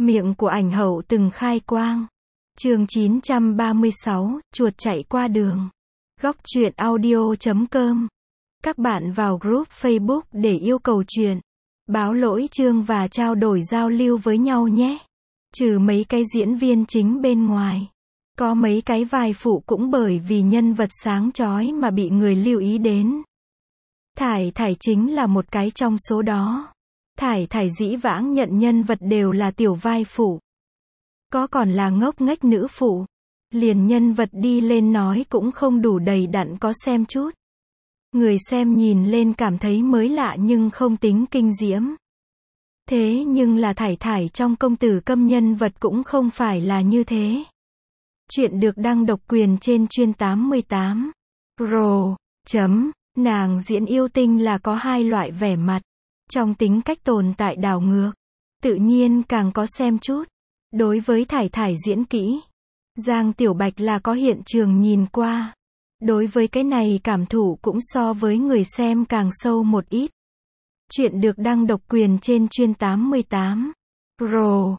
Miệng của ảnh hậu từng khai quang. Chương 936, chuột chạy qua đường. Góc truyện audio.com. Các bạn vào group Facebook để yêu cầu truyện, báo lỗi chương và trao đổi giao lưu với nhau nhé. Trừ mấy cái diễn viên chính bên ngoài, có mấy cái vai phụ cũng bởi vì nhân vật sáng chói mà bị người lưu ý đến. Thải Thải chính là một cái trong số đó. Thải Thải dĩ vãng nhận nhân vật đều là tiểu vai phụ. Có còn là ngốc nghếch nữ phụ. Liền nhân vật đi lên nói cũng không đủ đầy đặn có xem chút. Người xem nhìn lên cảm thấy mới lạ nhưng không tính kinh diễm. Thế nhưng là Thải Thải trong Công Tử Câm nhân vật cũng không phải là như thế. Chuyện được đăng độc quyền trên Chuyên 88. Pro. Nàng diễn yêu tinh là có hai loại vẻ mặt. Trong tính cách tồn tại đảo ngược. Tự nhiên càng có xem chút. Đối với Thải Thải diễn kỹ, Giang Tiểu Bạch là có hiện trường nhìn qua. Đối với cái này cảm thụ cũng so với người xem càng sâu một ít. Chuyện được đăng độc quyền trên Chuyên 88. Pro.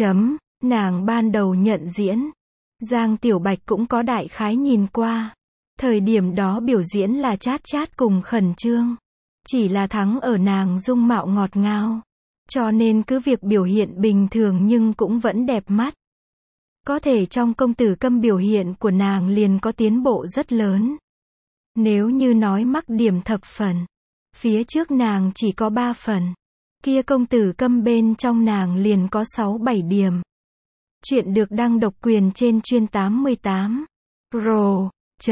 Nàng ban đầu nhận diễn. Giang Tiểu Bạch cũng có đại khái nhìn qua. Thời điểm đó biểu diễn là chát chát cùng khẩn trương. Chỉ là thắng ở nàng dung mạo ngọt ngào. Cho nên cứ việc biểu hiện bình thường nhưng cũng vẫn đẹp mắt. Có thể trong Công Tử Câm biểu hiện của nàng liền có tiến bộ rất lớn. Nếu như nói mắc điểm thập phần, phía trước nàng chỉ có 3 phần. Kia Công Tử Câm bên trong nàng liền có 6-7 điểm. Chuyện được đăng độc quyền trên Chuyên 88. Pro.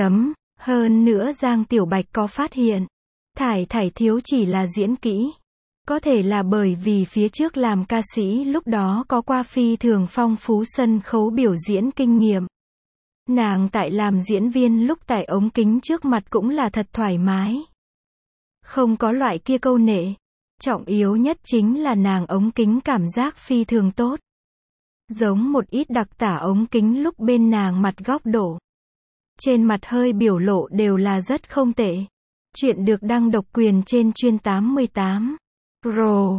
Hơn nữa Giang Tiểu Bạch có phát hiện. Thải Thải thiếu chỉ là diễn kỹ. Có thể là bởi vì phía trước làm ca sĩ lúc đó có qua phi thường phong phú sân khấu biểu diễn kinh nghiệm. Nàng tại làm diễn viên lúc tại ống kính trước mặt cũng là thật thoải mái. Không có loại kia câu nệ. Trọng yếu nhất chính là nàng ống kính cảm giác phi thường tốt. Giống một ít đặc tả ống kính lúc bên nàng mặt góc độ. Trên mặt hơi biểu lộ đều là rất không tệ. Chuyện được đăng độc quyền trên Chuyên 88. Pro.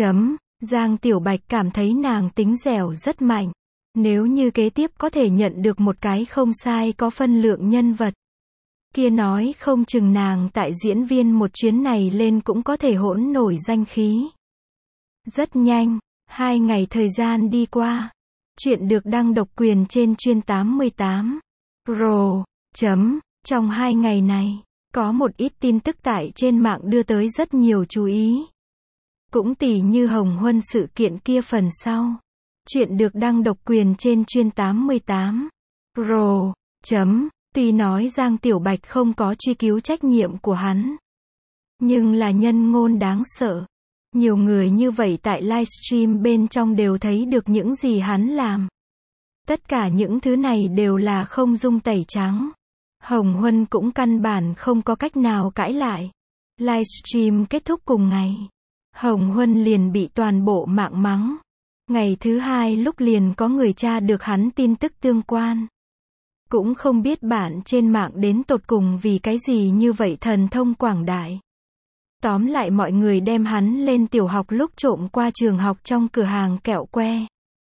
Giang Tiểu Bạch cảm thấy nàng tính dẻo rất mạnh. Nếu như kế tiếp có thể nhận được một cái không sai có phân lượng nhân vật. Kia nói không chừng nàng tại diễn viên một chuyến này lên cũng có thể hỗn nổi danh khí. Rất nhanh, 2 ngày thời gian đi qua. Chuyện được đăng độc quyền trên Chuyên 88. Pro. Trong 2 ngày này, có một ít tin tức tại trên mạng đưa tới rất nhiều chú ý. Cũng tỉ như Hồng Huân sự kiện kia phần sau. Chuyện được đăng độc quyền trên Chuyên 88. Pro. Tuy nói Giang Tiểu Bạch không có truy cứu trách nhiệm của hắn. Nhưng là nhân ngôn đáng sợ. Nhiều người như vậy tại livestream bên trong đều thấy được những gì hắn làm. Tất cả những thứ này đều là không dung tẩy trắng. Hồng Huân cũng căn bản không có cách nào cãi lại. Livestream kết thúc cùng ngày. Hồng Huân liền bị toàn bộ mạng mắng. Ngày thứ 2 lúc liền có người tra được hắn tin tức tương quan. Cũng không biết bạn trên mạng đến tột cùng vì cái gì như vậy thần thông quảng đại. Tóm lại mọi người đem hắn lên tiểu học lúc trộm qua trường học trong cửa hàng kẹo que.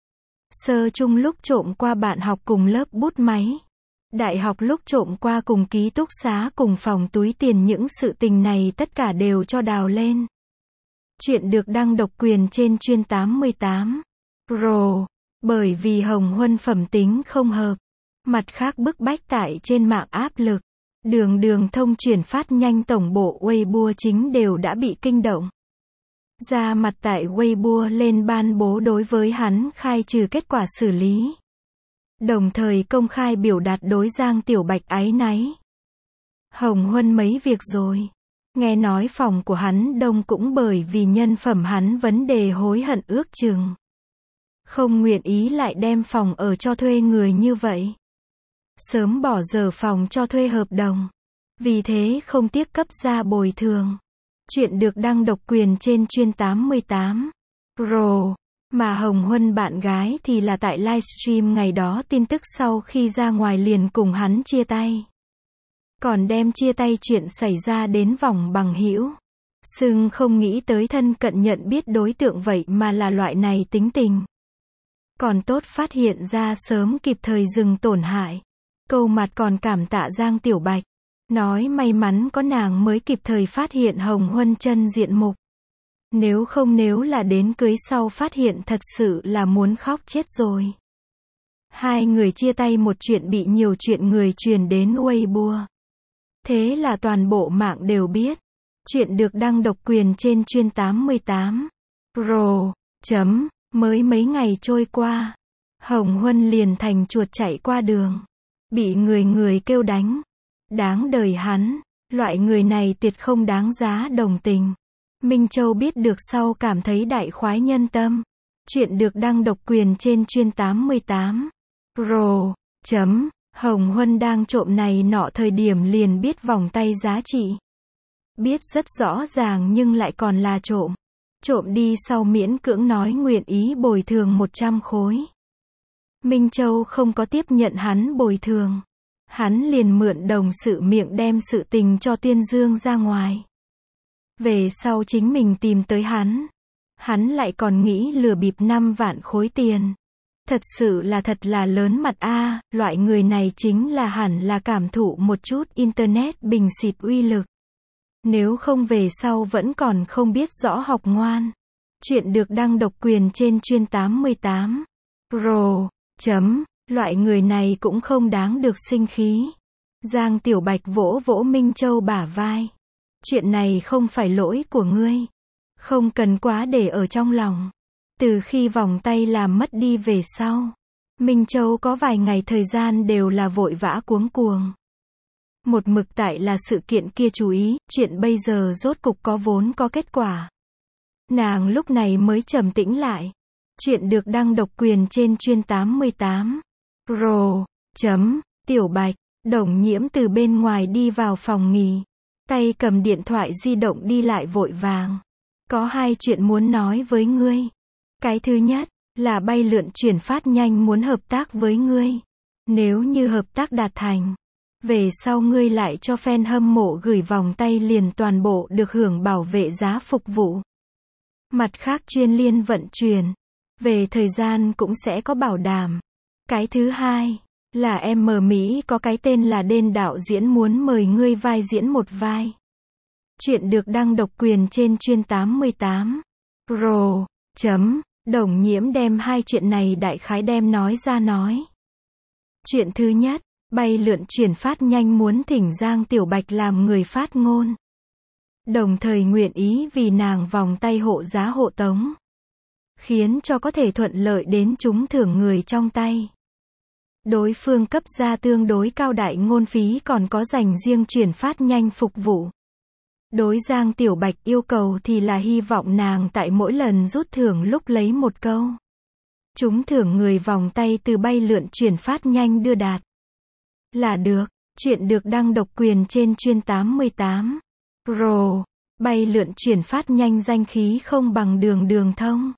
Sơ trung lúc trộm qua bạn học cùng lớp bút máy. Đại học lúc trộm qua cùng ký túc xá cùng phòng túi tiền, những sự tình này tất cả đều cho đào lên. Chuyện được đăng độc quyền trên Chuyên 88. Pro. Bởi vì Hồng Huân phẩm tính không hợp. Mặt khác bức bách tại trên mạng áp lực. Đường thông chuyển phát nhanh tổng bộ Weibo chính đều đã bị kinh động. Ra mặt tại Weibo lên ban bố đối với hắn khai trừ kết quả xử lý. Đồng thời công khai biểu đạt đối Giang Tiểu Bạch áy náy. Hồng Huân mấy việc rồi. Nghe nói phòng của hắn đông cũng bởi vì nhân phẩm hắn vấn đề hối hận ước chừng. Không nguyện ý lại đem phòng ở cho thuê người như vậy. Sớm bỏ dở phòng cho thuê hợp đồng. Vì thế không tiếc cấp ra bồi thường. Chuyện được đăng độc quyền trên Chuyên 88. Pro. Mà Hồng Huân bạn gái thì là tại livestream ngày đó tin tức sau khi ra ngoài liền cùng hắn chia tay. Còn đem chia tay chuyện xảy ra đến vòng bằng hữu. Sưng không nghĩ tới thân cận nhận biết đối tượng vậy mà là loại này tính tình. Còn tốt phát hiện ra sớm kịp thời dừng tổn hại. Câu mặt còn cảm tạ Giang Tiểu Bạch. Nói may mắn có nàng mới kịp thời phát hiện Hồng Huân chân diện mục. Nếu là đến cưới sau phát hiện thật sự là muốn khóc chết rồi. Hai người chia tay một chuyện bị nhiều chuyện người truyền đến Weibo. Thế là toàn bộ mạng đều biết. Chuyện được đăng độc quyền trên Chuyên 88. Pro. Mới mấy ngày trôi qua. Hồng Huân liền thành chuột chạy qua đường. Bị người kêu đánh. Đáng đời hắn. Loại người này tuyệt không đáng giá đồng tình. Minh Châu biết được sau cảm thấy đại khoái nhân tâm. Chuyện được đăng độc quyền trên Chuyên 88. Pro. Hồng Huân đang trộm này nọ thời điểm liền biết vòng tay giá trị. Biết rất rõ ràng nhưng lại còn là trộm. Trộm đi sau miễn cưỡng nói nguyện ý bồi thường 100 khối. Minh Châu không có tiếp nhận hắn bồi thường. Hắn liền mượn đồng sự miệng đem sự tình cho Tuyên Dương ra ngoài. Về sau chính mình tìm tới hắn. Hắn lại còn nghĩ lừa bịp 5 vạn khối tiền. Thật sự là thật là lớn mặt a, loại người này chính là hẳn là cảm thụ một chút internet bình xịt uy lực. Nếu không về sau vẫn còn không biết rõ học ngoan. Chuyện được đăng độc quyền trên Chuyên 88. Pro. Loại người này cũng không đáng được sinh khí. Giang Tiểu Bạch vỗ vỗ Minh Châu bả vai. Chuyện này không phải lỗi của ngươi. Không cần quá để ở trong lòng. Từ khi vòng tay làm mất đi về sau, Minh Châu có vài ngày thời gian đều là vội vã cuống cuồng. Một mực tại là sự kiện kia chú ý, chuyện bây giờ rốt cục có vốn có kết quả. Nàng lúc này mới trầm tĩnh lại. Chuyện được đăng độc quyền trên Chuyên 88. Pro. Tiểu Bạch, Đồng Nhiễm từ bên ngoài đi vào phòng nghỉ. Tay cầm điện thoại di động đi lại vội vàng. Có hai chuyện muốn nói với ngươi. Cái thứ nhất, là bay lượn chuyển phát nhanh muốn hợp tác với ngươi. Nếu như hợp tác đạt thành, về sau ngươi lại cho fan hâm mộ gửi vòng tay liền toàn bộ được hưởng bảo vệ giá phục vụ. Mặt khác chuyên liên vận chuyển, về thời gian cũng sẽ có bảo đảm. Cái thứ hai, là em ở Mỹ có cái tên là Đên đạo diễn muốn mời ngươi vai diễn một vai. Chuyện được đăng độc quyền trên Chuyên 88. Pro. Đồng Nhiễm đem hai chuyện này đại khái đem nói ra nói. Chuyện thứ nhất, bay lượn chuyển phát nhanh muốn thỉnh Giang Tiểu Bạch làm người phát ngôn. Đồng thời nguyện ý vì nàng vòng tay hộ giá hộ tống. Khiến cho có thể thuận lợi đến trúng thưởng người trong tay. Đối phương cấp ra tương đối cao đại ngôn phí còn có dành riêng chuyển phát nhanh phục vụ. Đối Giang Tiểu Bạch yêu cầu thì là hy vọng nàng tại mỗi lần rút thưởng lúc lấy một câu. Trúng thưởng người vòng tay từ bay lượn chuyển phát nhanh đưa đạt. Là được, chuyện được đăng độc quyền trên Chuyên 88. Pro. Bay lượn chuyển phát nhanh danh khí không bằng đường thông.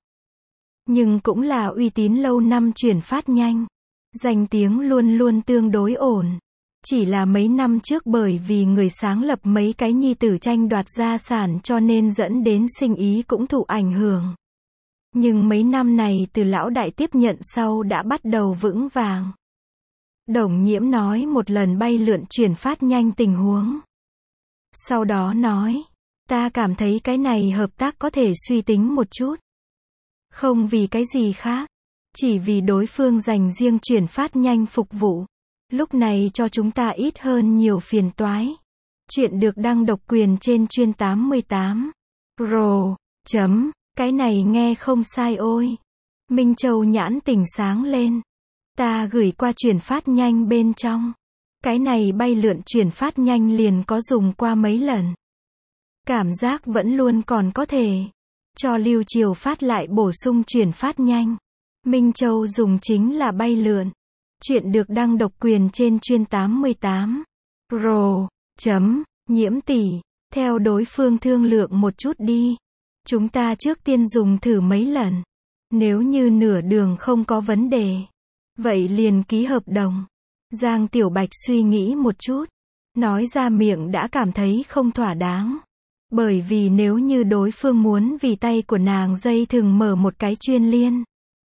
Nhưng cũng là uy tín lâu năm chuyển phát nhanh. Danh tiếng luôn luôn tương đối ổn. Chỉ là mấy năm trước bởi vì người sáng lập mấy cái nhi tử tranh đoạt gia sản cho nên dẫn đến sinh ý cũng thụ ảnh hưởng. Nhưng mấy năm này từ lão đại tiếp nhận sau đã bắt đầu vững vàng. Đồng Nhiễm nói một lần bay lượn chuyển phát nhanh tình huống. Sau đó nói, ta cảm thấy cái này hợp tác có thể suy tính một chút. Không vì cái gì khác. Chỉ vì đối phương dành riêng chuyển phát nhanh phục vụ. Lúc này cho chúng ta ít hơn nhiều phiền toái. Chuyện được đăng độc quyền trên Chuyên 88. Pro. Cái này nghe không sai ôi. Minh Châu nhãn tỉnh sáng lên. Ta gửi qua chuyển phát nhanh bên trong. Cái này bay lượn chuyển phát nhanh liền có dùng qua mấy lần. Cảm giác vẫn luôn còn có thể. Cho Lưu Triều Phát lại bổ sung chuyển phát nhanh. Minh Châu dùng chính là bay lượn. Chuyện được đăng độc quyền trên Chuyên 88. Pro. Nhiễm tỷ, theo đối phương thương lượng một chút đi. Chúng ta trước tiên dùng thử mấy lần. Nếu như nửa đường không có vấn đề, vậy liền ký hợp đồng. Giang Tiểu Bạch suy nghĩ một chút. Nói ra miệng đã cảm thấy không thỏa đáng. Bởi vì nếu như đối phương muốn vì tay của nàng dây thừng mở một cái chuyên liên.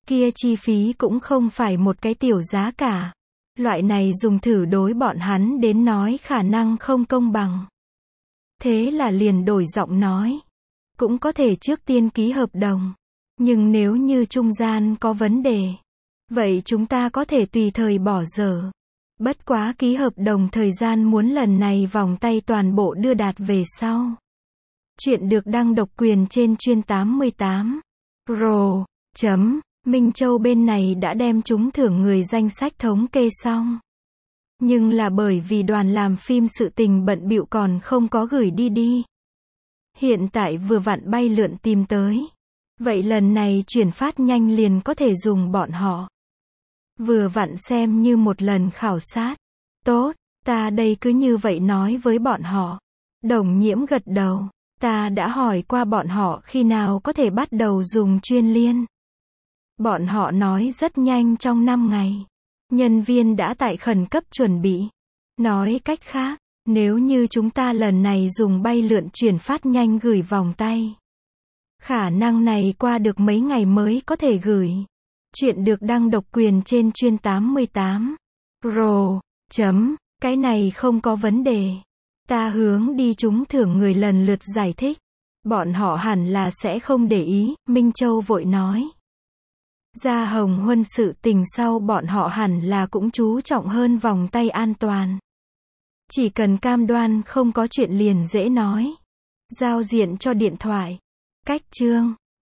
Kia chi phí cũng không phải một cái tiểu giá cả. Loại này dùng thử đối bọn hắn đến nói khả năng không công bằng. Thế là liền đổi giọng nói. Cũng có thể trước tiên ký hợp đồng. Nhưng nếu như trung gian có vấn đề, vậy chúng ta có thể tùy thời bỏ dở. Bất quá ký hợp đồng thời gian muốn lần này vòng tay toàn bộ đưa đạt về sau. Chuyện được đăng độc quyền trên chuyên 88. Pro. Minh Châu bên này đã đem trúng thưởng người danh sách thống kê xong. Nhưng là bởi vì đoàn làm phim sự tình bận bịu còn không có gửi đi. Hiện tại vừa vặn bay lượn tìm tới. Vậy lần này chuyển phát nhanh liền có thể dùng bọn họ. Vừa vặn xem như một lần khảo sát. Tốt, ta đây cứ như vậy nói với bọn họ. Đồng Nhiễm gật đầu. Ta đã hỏi qua bọn họ khi nào có thể bắt đầu dùng chuyên liên. Bọn họ nói rất nhanh trong 5 ngày. Nhân viên đã tại khẩn cấp chuẩn bị. Nói cách khác, nếu như chúng ta lần này dùng bay lượn chuyển phát nhanh gửi vòng tay, khả năng này qua được mấy ngày mới có thể gửi. Chuyện được đăng độc quyền trên chuyên 88. Pro. Cái này không có vấn đề. Ta hướng đi trúng thưởng người lần lượt giải thích. Bọn họ hẳn là sẽ không để ý, Minh Châu vội nói. Ra Hồng Huân sự tình sau bọn họ hẳn là cũng chú trọng hơn vòng tay an toàn. Chỉ cần cam đoan không có chuyện liền dễ nói. Giao diện cho điện thoại. Cách chương.